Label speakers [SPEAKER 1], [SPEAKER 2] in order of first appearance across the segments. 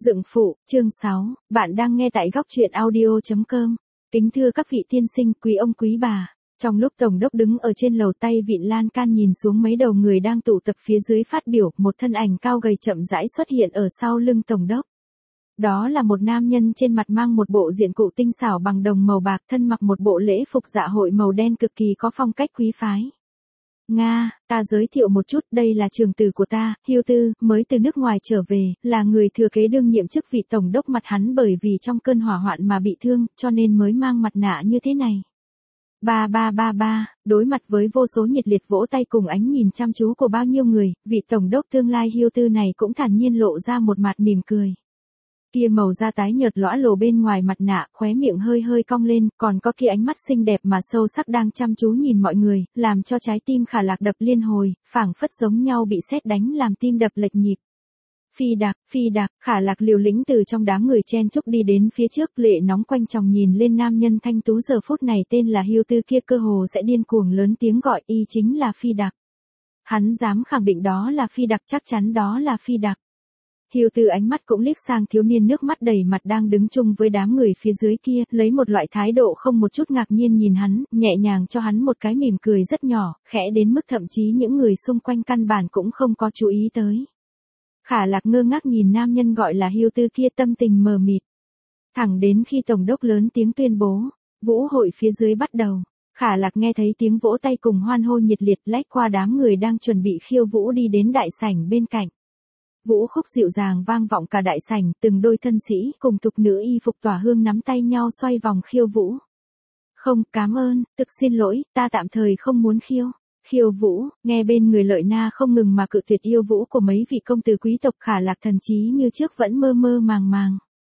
[SPEAKER 1] Dựng phụ, chương 6, bạn đang nghe tại góc truyện audio.com. Kính thưa các vị tiên sinh, quý ông quý bà. Trong lúc Tổng đốc đứng ở trên lầu tay vịn lan can nhìn xuống mấy đầu người đang tụ tập phía dưới phát biểu, một thân ảnh cao gầy chậm rãi xuất hiện ở sau lưng Tổng đốc. Đó là một nam nhân trên mặt mang một bộ diện cụ tinh xảo bằng đồng màu bạc, thân mặc một bộ lễ phục dạ hội màu đen cực kỳ có phong cách quý phái. Ta giới thiệu một chút, đây là trường tử của ta, Hưu Tư, mới từ nước ngoài trở về, là người thừa kế đương nhiệm chức vị tổng đốc. Mặt hắn bởi vì trong cơn hỏa hoạn mà bị thương, cho nên mới mang mặt nạ như thế này. Đối mặt với vô số nhiệt liệt vỗ tay cùng ánh nhìn chăm chú của bao nhiêu người, vị tổng đốc tương lai Hưu Tư này cũng thản nhiên lộ ra một mặt mỉm cười. Kia màu da tái nhợt lõa lồ bên ngoài mặt nạ, khóe miệng hơi hơi cong lên, còn có kia ánh mắt xinh đẹp mà sâu sắc đang chăm chú nhìn mọi người, làm cho trái tim Khả Lạc đập liên hồi, phảng phất giống nhau bị sét đánh làm tim đập lệch nhịp. Phi Đạc, Khả Lạc liều lĩnh từ trong đám người chen chúc đi đến phía trước, lệ nóng quanh tròng nhìn lên nam nhân thanh tú giờ phút này tên là Hưu Tư kia, cơ hồ sẽ điên cuồng lớn tiếng gọi y chính là Phi Đạc. Hắn dám khẳng định đó là Phi Đạc, chắc chắn đó là Phi Đạc. Hưu Tư ánh mắt cũng liếc sang thiếu niên nước mắt đầy mặt đang đứng chung với đám người phía dưới kia, lấy một loại thái độ không một chút ngạc nhiên nhìn hắn, nhẹ nhàng cho hắn một cái mỉm cười rất nhỏ, khẽ đến mức thậm chí những người xung quanh căn bản cũng không có chú ý tới. Khả Lạc ngơ ngác nhìn nam nhân gọi là Hưu Tư kia, tâm tình mờ mịt. Thẳng đến khi tổng đốc lớn tiếng tuyên bố, vũ hội phía dưới bắt đầu. Khả Lạc nghe thấy tiếng vỗ tay cùng hoan hô nhiệt liệt, lách qua đám người đang chuẩn bị khiêu vũ đi đến đại sảnh bên cạnh. Vũ khúc dịu dàng vang vọng cả đại sảnh, từng đôi thân sĩ cùng tục nữ y phục tỏa hương nắm tay nhau xoay vòng khiêu vũ. Không, cảm ơn, thực xin lỗi, ta tạm thời không muốn khiêu vũ. Nghe bên người Lợi Na không ngừng mà cự tuyệt yêu vũ của mấy vị công tử quý tộc, Khả Lạc thần trí như trước vẫn mơ mơ màng màng.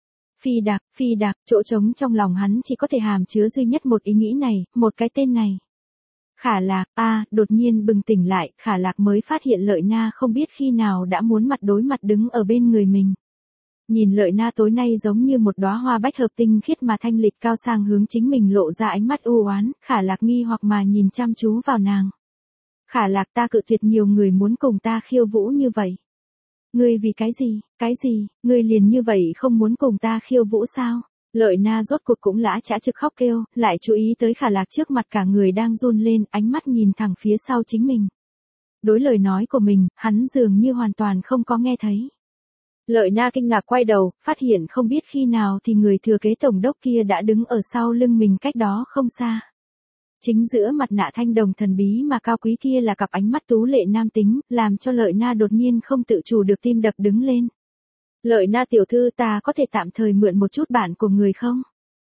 [SPEAKER 1] Phi Đạc, chỗ trống trong lòng hắn chỉ có thể hàm chứa duy nhất một ý nghĩ này, một cái tên này. Khả Lạc, đột nhiên bừng tỉnh lại, Khả Lạc mới phát hiện Lợi Na không biết khi nào đã muốn mặt đối mặt đứng ở bên người mình. Nhìn Lợi Na tối nay giống như một đóa hoa bách hợp tinh khiết mà thanh lịch cao sang hướng chính mình lộ ra ánh mắt u oán, Khả Lạc nghi hoặc mà nhìn chăm chú vào nàng. Khả Lạc, ta cự tuyệt nhiều người muốn cùng ta khiêu vũ như vậy. Ngươi vì cái gì, ngươi liền như vậy không muốn cùng ta khiêu vũ sao? Lợi Na rốt cuộc cũng lã chã trực khóc kêu, lại chú ý tới Khả Lạc trước mặt cả người đang run lên, ánh mắt nhìn thẳng phía sau chính mình. Đối lời nói của mình, hắn dường như hoàn toàn không có nghe thấy. Lợi Na kinh ngạc quay đầu, phát hiện không biết khi nào thì người thừa kế tổng đốc kia đã đứng ở sau lưng mình cách đó không xa. Chính giữa mặt nạ thanh đồng thần bí mà cao quý kia là cặp ánh mắt tú lệ nam tính, làm cho Lợi Na đột nhiên không tự chủ được tim đập đứng lên. Lợi Na tiểu thư, ta có thể tạm thời mượn một chút bản của người không?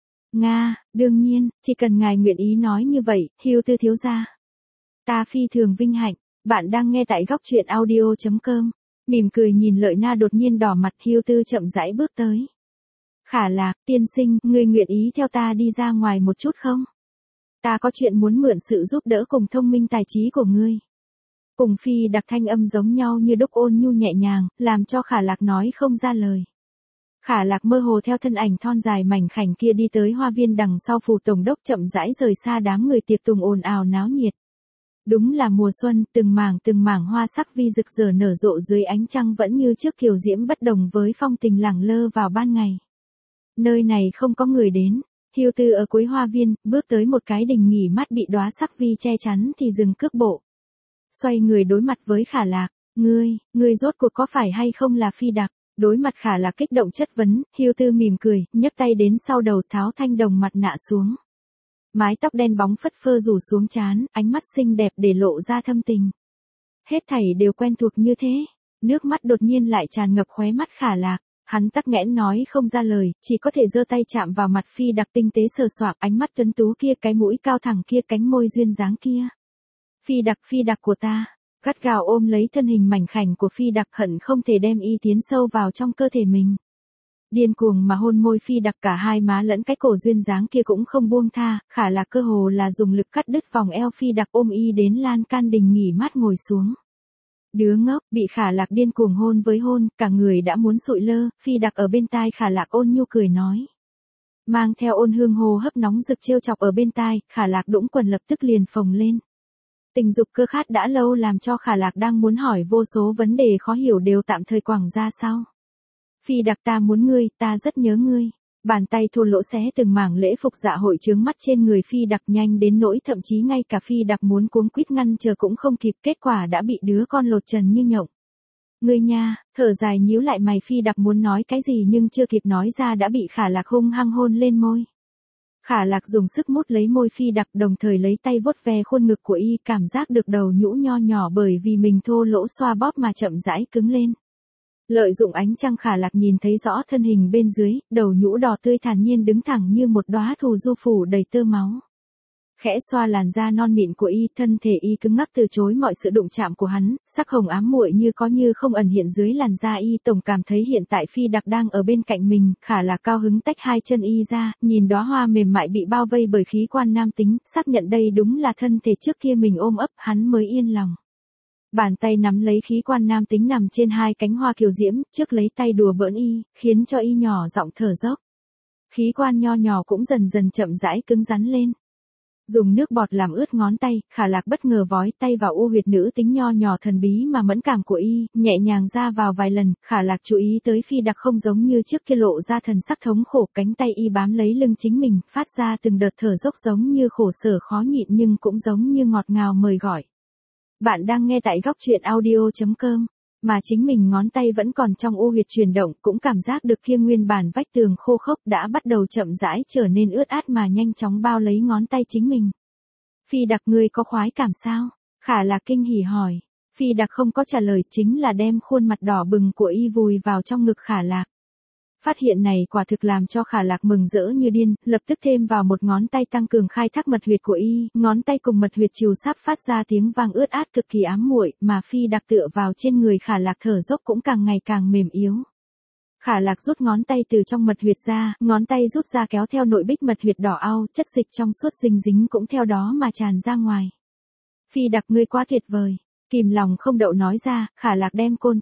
[SPEAKER 1] Đương nhiên, chỉ cần ngài nguyện ý nói như vậy, Hưu Tư thiếu gia. Ta phi thường vinh hạnh, bạn đang nghe tại góc truyện audio.com. Mỉm cười nhìn Lợi Na đột nhiên đỏ mặt, Hưu Tư chậm rãi bước tới. Khả Lạc, tiên sinh, ngươi nguyện ý theo ta đi ra ngoài một chút không? Ta có chuyện muốn mượn sự giúp đỡ cùng thông minh tài trí của ngươi. Cùng Phi Đạc thanh âm giống nhau như đúc, ôn nhu nhẹ nhàng, làm cho Khả Lạc nói không ra lời. Khả Lạc mơ hồ theo thân ảnh thon dài mảnh khảnh kia đi tới hoa viên đằng sau phủ tổng đốc, chậm rãi rời xa đám người tiệc tùng ồn ào náo nhiệt. Đúng là mùa xuân, từng mảng hoa sắc vi rực rỡ nở rộ dưới ánh trăng vẫn như trước kiều diễm bất đồng với phong tình lẳng lơ vào ban ngày. Nơi này không có người đến. Hưu Tư ở cuối hoa viên, bước tới một cái đình nghỉ mát bị đóa sắc vi che chắn thì dừng cước bộ. Xoay người đối mặt với Khả Lạc, ngươi rốt cuộc có phải hay không là Phi Đạc? Đối mặt Khả Lạc kích động chất vấn, Hưu Tư mỉm cười, nhấc tay đến sau đầu tháo thanh đồng mặt nạ xuống. Mái tóc đen bóng phất phơ rủ xuống trán, ánh mắt xinh đẹp để lộ ra thâm tình. Hết thảy đều quen thuộc như thế, nước mắt đột nhiên lại tràn ngập khóe mắt Khả Lạc. Hắn tắc nghẽn nói không ra lời, chỉ có thể giơ tay chạm vào mặt Phi Đạc tinh tế sờ soạng, ánh mắt tuấn tú kia, cái mũi cao thẳng kia, cánh môi duyên dáng kia. Phi Đạc của ta, gắt gao ôm lấy thân hình mảnh khảnh của Phi Đạc, hận không thể đem y tiến sâu vào trong cơ thể mình. Điên cuồng mà hôn môi Phi Đạc, cả hai má lẫn cái cổ duyên dáng kia cũng không buông tha, Khả Lạc cơ hồ là dùng lực cắt đứt vòng eo Phi Đạc, ôm y đến lan can đình nghỉ mát ngồi xuống. Đứa ngốc, bị Khả Lạc điên cuồng hôn với hôn, cả người đã muốn sụi lơ, Phi Đạc ở bên tai Khả Lạc ôn nhu cười nói. Mang theo ôn hương hô hấp nóng rực trêu chọc ở bên tai, Khả Lạc đũng quần lập tức liền phồng lên. Tình dục cơ khát đã lâu làm cho Khả Lạc đang muốn hỏi vô số vấn đề khó hiểu đều tạm thời quẳng ra sau. Phi Đặc ta muốn ngươi, ta rất nhớ ngươi. Bàn tay thô lỗ xé từng mảng lễ phục dạ hội chướng mắt trên người Phi Đặc nhanh đến nỗi thậm chí ngay cả Phi Đặc muốn cuống quýt ngăn chờ cũng không kịp, kết quả đã bị đứa con lột trần như nhộng. Ngươi nha, thở dài nhíu lại mày, Phi Đặc muốn nói cái gì nhưng chưa kịp nói ra đã bị Khả Lạc hung hăng hôn lên môi. Khả Lạc dùng sức mút lấy môi Phi Đặc, đồng thời lấy tay vuốt ve khuôn ngực của y, cảm giác được đầu nhũ nho nhỏ bởi vì mình thô lỗ xoa bóp mà chậm rãi cứng lên. Lợi dụng ánh trăng, Khả Lạc nhìn thấy rõ thân hình bên dưới, đầu nhũ đỏ tươi thản nhiên đứng thẳng như một đóa thù du phủ đầy tơ máu. Khẽ xoa làn da non mịn của y, thân thể y cứng ngắc từ chối mọi sự đụng chạm của hắn, sắc hồng ám muội như có như không ẩn hiện dưới làn da y, tổng cảm thấy hiện tại Phi Đặc đang ở bên cạnh mình. Khả Lạc cao hứng tách hai chân y ra, nhìn đóa hoa mềm mại bị bao vây bởi khí quan nam tính, xác nhận đây đúng là thân thể trước kia mình ôm ấp, hắn mới yên lòng. Bàn tay nắm lấy khí quan nam tính nằm trên hai cánh hoa kiều diễm, trước lấy tay đùa bỡn y, khiến cho y nhỏ giọng thở dốc. Khí quan nho nhỏ cũng dần dần chậm rãi cứng rắn lên. Dùng nước bọt làm ướt ngón tay, Khả Lạc bất ngờ vói tay vào u huyệt nữ tính nho nhỏ thần bí mà mẫn cảm của y, nhẹ nhàng ra vào vài lần. Khả Lạc chú ý tới Phi Đặc không giống như trước kia lộ ra thần sắc thống khổ, cánh tay y bám lấy lưng chính mình, phát ra từng đợt thở dốc giống như khổ sở khó nhịn nhưng cũng giống như ngọt ngào mời gọi. Bạn đang nghe tại góc truyện audio.com, mà chính mình ngón tay vẫn còn trong u huyệt chuyển động, cũng cảm giác được kia nguyên bản vách tường khô khốc đã bắt đầu chậm rãi trở nên ướt át mà nhanh chóng bao lấy ngón tay chính mình. Phi Đặc, ngươi có khoái cảm sao? Khả Lạc kinh hỉ hỏi. Phi Đặc không có trả lời, chính là đem khuôn mặt đỏ bừng của y vùi vào trong ngực Khả Lạc. Phát hiện này quả thực làm cho Khả Lạc mừng rỡ như điên, lập tức thêm vào một ngón tay tăng cường khai thác mật huyệt của y, ngón tay cùng mật huyệt chiều sắp phát ra tiếng vang ướt át cực kỳ ám muội, mà Phi Đặc tựa vào trên người Khả Lạc thở dốc cũng càng ngày càng mềm yếu. Khả Lạc rút ngón tay từ trong mật huyệt ra, ngón tay rút ra kéo theo nội bích mật huyệt đỏ au, chất dịch trong suốt dinh dính cũng theo đó mà tràn ra ngoài. Phi Đặc, ngươi quá tuyệt vời. Kìm lòng không đậu nói ra. Khả Lạc đem côn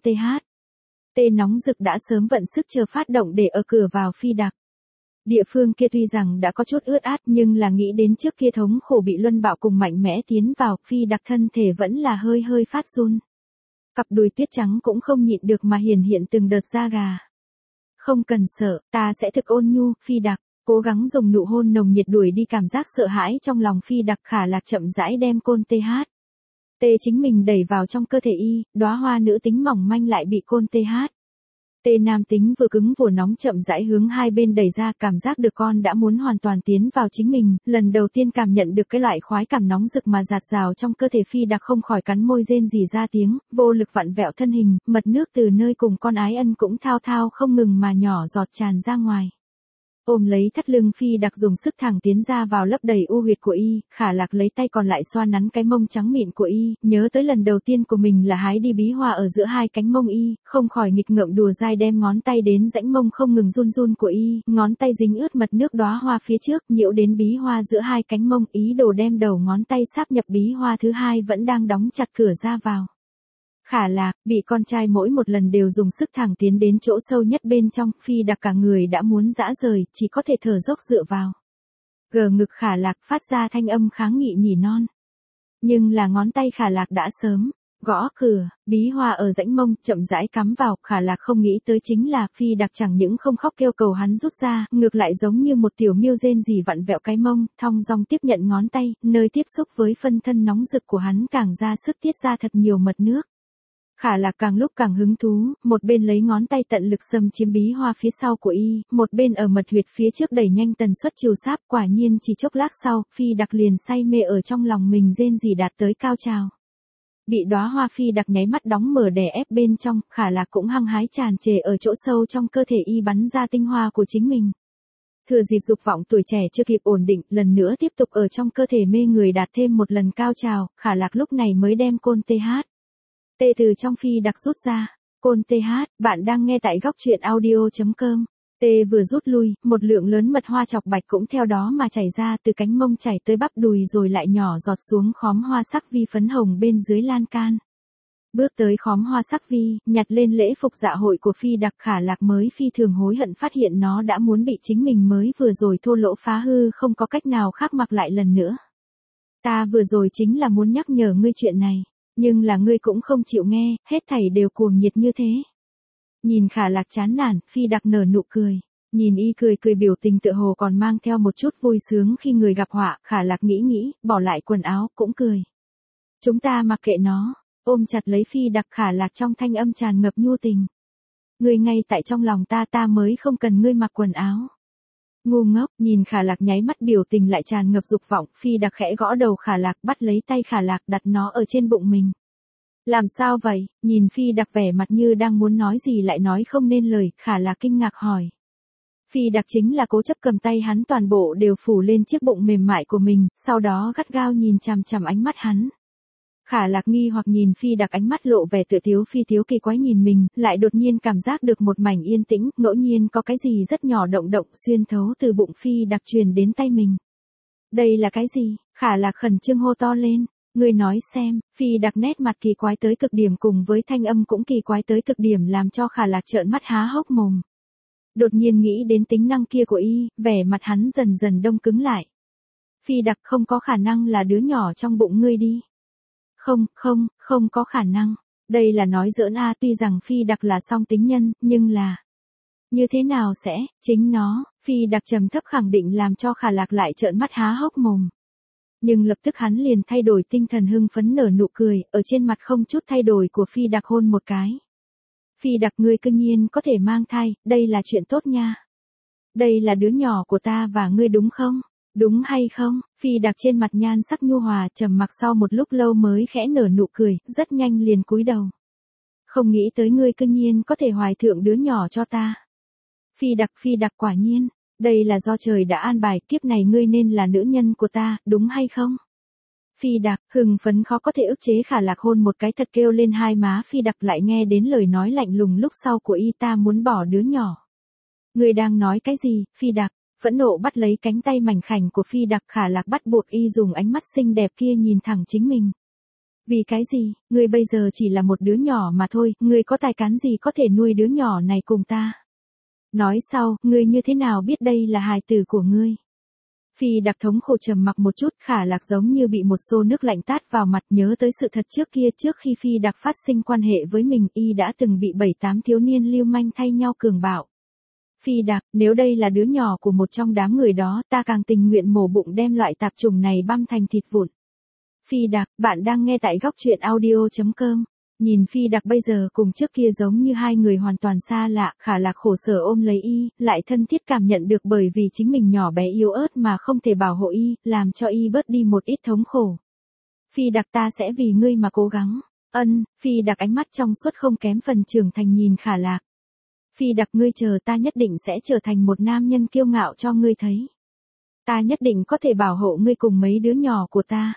[SPEAKER 1] tê nóng rực đã sớm vận sức chờ phát động để ở cửa vào Phi Đặc. Địa phương kia tuy rằng đã có chút ướt át nhưng là nghĩ đến trước kia thống khổ bị luân bạo cùng mạnh mẽ tiến vào, Phi Đặc thân thể vẫn là hơi hơi phát run. Cặp đùi tuyết trắng cũng không nhịn được mà hiện từng đợt da gà. Không cần sợ, ta sẽ thực ôn nhu. Phi Đặc cố gắng dùng nụ hôn nồng nhiệt đuổi đi cảm giác sợ hãi trong lòng Phi Đặc. Khả Lạc chậm rãi đem côn tê chính mình đẩy vào trong cơ thể y, đóa hoa nữ tính mỏng manh lại bị côn tê nam tính vừa cứng vừa nóng chậm rãi hướng hai bên đẩy ra, cảm giác được con đã muốn hoàn toàn tiến vào chính mình, lần đầu tiên cảm nhận được cái loại khoái cảm nóng rực mà dạt dào trong cơ thể. Phi Đặc không khỏi cắn môi rên rỉ ra tiếng, vô lực vặn vẹo thân hình, mật nước từ nơi cùng con ái ân cũng thao thao không ngừng mà nhỏ giọt tràn ra ngoài. Ôm lấy thắt lưng, Phi Đặc dùng sức thẳng tiến ra vào lấp đầy u huyệt của y. Khả Lạc lấy tay còn lại xoa nắn cái mông trắng mịn của y, nhớ tới lần đầu tiên của mình là hái đi bí hoa ở giữa hai cánh mông y, không khỏi nghịch ngợm đùa dai đem ngón tay đến rãnh mông không ngừng run run của y, ngón tay dính ướt mật nước đóa hoa phía trước, nhiễu đến bí hoa giữa hai cánh mông, ý đồ đem đầu ngón tay sáp nhập bí hoa thứ hai vẫn đang đóng chặt cửa ra vào. Khả Lạc bị con trai mỗi một lần đều dùng sức thẳng tiến đến chỗ sâu nhất bên trong, Phi Đặc cả người đã muốn giã rời, chỉ có thể thở dốc dựa vào. Gờ ngực Khả Lạc phát ra thanh âm kháng nghị nhỉ non. Nhưng là ngón tay Khả Lạc đã sớm gõ cửa, bí hoa ở rãnh mông chậm rãi cắm vào. Khả Lạc không nghĩ tới chính là Phi Đặc chẳng những không khóc kêu cầu hắn rút ra, ngược lại giống như một tiểu miêu rên rỉ vặn vẹo cái mông, thong dong tiếp nhận ngón tay, nơi tiếp xúc với phân thân nóng rực của hắn càng ra sức tiết ra thật nhiều mật nước. Khả Lạc càng lúc càng hứng thú, một bên lấy ngón tay tận lực xâm chiếm bí hoa phía sau của y, một bên ở mật huyệt phía trước đẩy nhanh tần suất chiều sáp. Quả nhiên chỉ chốc lát sau, Phi Đặc liền say mê ở trong lòng mình rên rỉ đạt tới cao trào. Bị đóa hoa Phi Đặc nháy mắt đóng mở đè ép bên trong, Khả Lạc cũng hăng hái tràn trề ở chỗ sâu trong cơ thể y bắn ra tinh hoa của chính mình. Thừa dịp dục vọng tuổi trẻ chưa kịp ổn định, lần nữa tiếp tục ở trong cơ thể mê người đạt thêm một lần cao trào. Khả Lạc lúc này mới đem côn tê từ trong Phi Đặc rút ra. Côn bạn đang nghe tại góc truyện audio.com. Tê vừa rút lui, một lượng lớn mật hoa chọc bạch cũng theo đó mà chảy ra, từ cánh mông chảy tới bắp đùi rồi lại nhỏ giọt xuống khóm hoa sắc vi phấn hồng bên dưới lan can. Bước tới khóm hoa sắc vi, nhặt lên lễ phục dạ hội của Phi Đặc. Khả Lạc mới phi thường hối hận phát hiện nó đã muốn bị chính mình mới vừa rồi thô lỗ phá hư, không có cách nào khác mặc lại lần nữa. Ta vừa rồi chính là muốn nhắc nhở ngươi chuyện này. Nhưng là ngươi cũng không chịu nghe, hết thảy đều cuồng nhiệt như thế. Nhìn Khả Lạc chán nản, Phi Đặc nở nụ cười. Nhìn y cười cười biểu tình tựa hồ còn mang theo một chút vui sướng khi người gặp họa, Khả Lạc nghĩ, bỏ lại quần áo, cũng cười. Chúng ta mặc kệ nó, ôm chặt lấy Phi Đặc, Khả Lạc trong thanh âm tràn ngập nhu tình. Ngươi ngay tại trong lòng ta mới không cần ngươi mặc quần áo. Ngu ngốc, nhìn Khả Lạc nháy mắt biểu tình lại tràn ngập dục vọng, Phi Đặc khẽ gõ đầu Khả Lạc, bắt lấy tay Khả Lạc đặt nó ở trên bụng mình. Làm sao vậy? Nhìn Phi Đặc vẻ mặt như đang muốn nói gì lại nói không nên lời, Khả Lạc kinh ngạc hỏi. Phi Đặc chính là cố chấp cầm tay hắn toàn bộ đều phủ lên chiếc bụng mềm mại của mình, sau đó gắt gao nhìn chằm chằm ánh mắt hắn. Khả Lạc nghi hoặc nhìn Phi Đặc, ánh mắt lộ vẻ tựa thiếu phi thiếu kỳ quái nhìn mình, lại đột nhiên cảm giác được một mảnh yên tĩnh, ngẫu nhiên có cái gì rất nhỏ động động xuyên thấu từ bụng Phi Đặc truyền đến tay mình. Đây là cái gì? Khả Lạc khẩn trương hô to lên. Ngươi nói xem. Phi Đặc nét mặt kỳ quái tới cực điểm cùng với thanh âm cũng kỳ quái tới cực điểm làm cho Khả Lạc trợn mắt há hốc mồm. Đột nhiên nghĩ đến tính năng kia của y, vẻ mặt hắn dần dần đông cứng lại. Phi Đặc, không có khả năng là đứa nhỏ trong bụng ngươi đi. Không có khả năng. Đây là nói giỡn a, tuy rằng Phi Đặc là song tính nhân, nhưng là... Như thế nào sẽ, chính nó, Phi Đặc trầm thấp khẳng định làm cho Khả Lạc lại trợn mắt há hốc mồm. Nhưng lập tức hắn liền thay đổi tinh thần hưng phấn nở nụ cười, ở trên mặt không chút thay đổi của Phi Đặc hôn một cái. Phi Đặc, ngươi cương nhiên có thể mang thai, đây là chuyện tốt nha. Đây là đứa nhỏ của ta và ngươi đúng không? Đúng hay không? Phi Đặc trên mặt nhan sắc nhu hòa trầm mặc sau một lúc lâu mới khẽ nở nụ cười, rất nhanh liền cúi đầu. Không nghĩ tới ngươi cương nhiên có thể hoài thượng đứa nhỏ cho ta. Phi Đặc quả nhiên, đây là do trời đã an bài, kiếp này ngươi nên là nữ nhân của ta, đúng hay không? Phi Đặc, hưng phấn khó có thể ức chế Khả Lạc hôn một cái thật kêu lên hai má Phi Đặc, lại nghe đến lời nói lạnh lùng lúc sau của y, ta muốn bỏ đứa nhỏ. Ngươi đang nói cái gì? Phi Đặc phẫn nộ bắt lấy cánh tay mảnh khảnh của Phi Đặc, Khả Lạc bắt buộc y dùng ánh mắt xinh đẹp kia nhìn thẳng chính mình. Vì cái gì? Ngươi bây giờ chỉ là một đứa nhỏ mà thôi, ngươi có tài cán gì có thể nuôi đứa nhỏ này cùng ta? Nói sau, ngươi như thế nào biết đây là hài tử của ngươi? Phi Đặc thống khổ trầm mặc một chút, Khả Lạc giống như bị một xô nước lạnh tát vào mặt, nhớ tới sự thật trước kia, trước khi Phi Đặc phát sinh quan hệ với mình, y đã từng bị 7-8 thiếu niên lưu manh thay nhau cường bạo. Phi Đặc, nếu đây là đứa nhỏ của một trong đám người đó, ta càng tình nguyện mổ bụng đem loại tạp chủng này băm thành thịt vụn. Phi Đặc, bạn đang nghe tại góc truyện audio.com. Nhìn Phi Đặc bây giờ cùng trước kia giống như hai người hoàn toàn xa lạ, Khả Lạc khổ sở ôm lấy y, lại thân thiết cảm nhận được bởi vì chính mình nhỏ bé yếu ớt mà không thể bảo hộ y, làm cho y bớt đi một ít thống khổ. Phi Đặc, ta sẽ vì ngươi mà cố gắng. Phi Đặc ánh mắt trong suốt không kém phần trưởng thành nhìn Khả Lạc. Phi Đặc, ngươi chờ, ta nhất định sẽ trở thành một nam nhân kiêu ngạo cho ngươi thấy. Ta nhất định có thể bảo hộ ngươi cùng mấy đứa nhỏ của ta.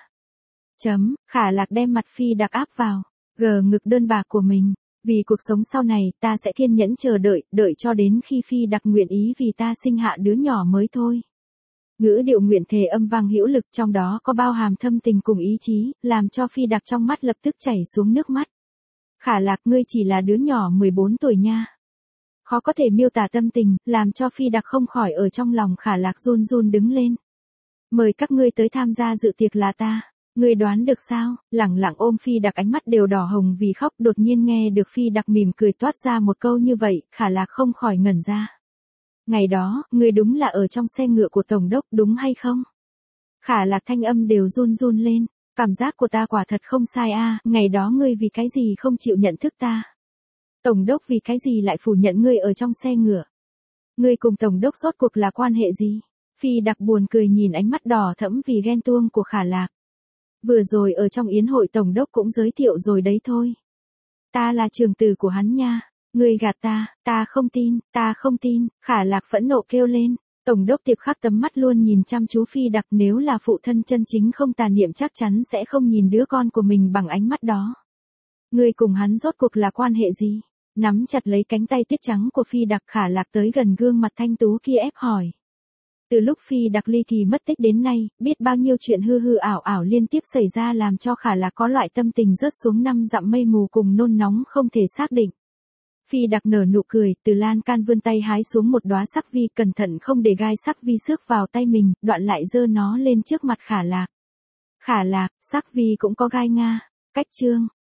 [SPEAKER 1] Khả Lạc đem mặt Phi Đặc áp vào gờ ngực đơn bạc của mình. Vì cuộc sống sau này, ta sẽ kiên nhẫn chờ đợi cho đến khi Phi Đặc nguyện ý vì ta sinh hạ đứa nhỏ mới thôi. Ngữ điệu nguyện thề âm vang hữu lực, trong đó có bao hàm thâm tình cùng ý chí, làm cho Phi Đặc trong mắt lập tức chảy xuống nước mắt. Khả Lạc, ngươi chỉ là đứa nhỏ 14 tuổi nha. Khó có thể miêu tả tâm tình, làm cho Phi Đặc không khỏi ở trong lòng Khả Lạc run run đứng lên. Mời các ngươi tới tham gia dự tiệc là ta. Ngươi đoán được sao? Lẳng lặng ôm Phi Đặc, ánh mắt đều đỏ hồng vì khóc, đột nhiên nghe được Phi Đặc mỉm cười toát ra một câu như vậy, Khả Lạc không khỏi ngẩn ra. Ngày đó, ngươi đúng là ở trong xe ngựa của Tổng đốc đúng hay không? Khả Lạc thanh âm đều run run lên, cảm giác của ta quả thật không sai a, ngày đó ngươi vì cái gì không chịu nhận thức ta? Tổng đốc vì cái gì lại phủ nhận ngươi ở trong xe ngựa? Ngươi cùng Tổng đốc rốt cuộc là quan hệ gì? Phi Đặc buồn cười nhìn ánh mắt đỏ thẫm vì ghen tuông của Khả Lạc. Vừa rồi ở trong yến hội Tổng đốc cũng giới thiệu rồi đấy thôi. Ta là trưởng tử của hắn nha. Ngươi gạt ta không tin, Khả Lạc phẫn nộ kêu lên. Tổng đốc Tiệp Khắc tấm mắt luôn nhìn chăm chú Phi Đặc, nếu là phụ thân chân chính không tà niệm chắc chắn sẽ không nhìn đứa con của mình bằng ánh mắt đó. Ngươi cùng hắn rốt cuộc là quan hệ gì? Nắm chặt lấy cánh tay tuyết trắng của Phi Đặc, Khả Lạc tới gần gương mặt thanh tú kia ép hỏi. Từ lúc Phi Đặc ly kỳ mất tích đến nay, biết bao nhiêu chuyện hư hư ảo ảo liên tiếp xảy ra làm cho Khả Lạc có loại tâm tình rớt xuống 5 dặm mây mù cùng nôn nóng không thể xác định. Phi Đặc nở nụ cười, từ lan can vươn tay hái xuống một đóa sắc vi, cẩn thận không để gai sắc vi xước vào tay mình, đoạn lại giơ nó lên trước mặt Khả Lạc. Khả Lạc, sắc vi cũng có gai nga. Cách chương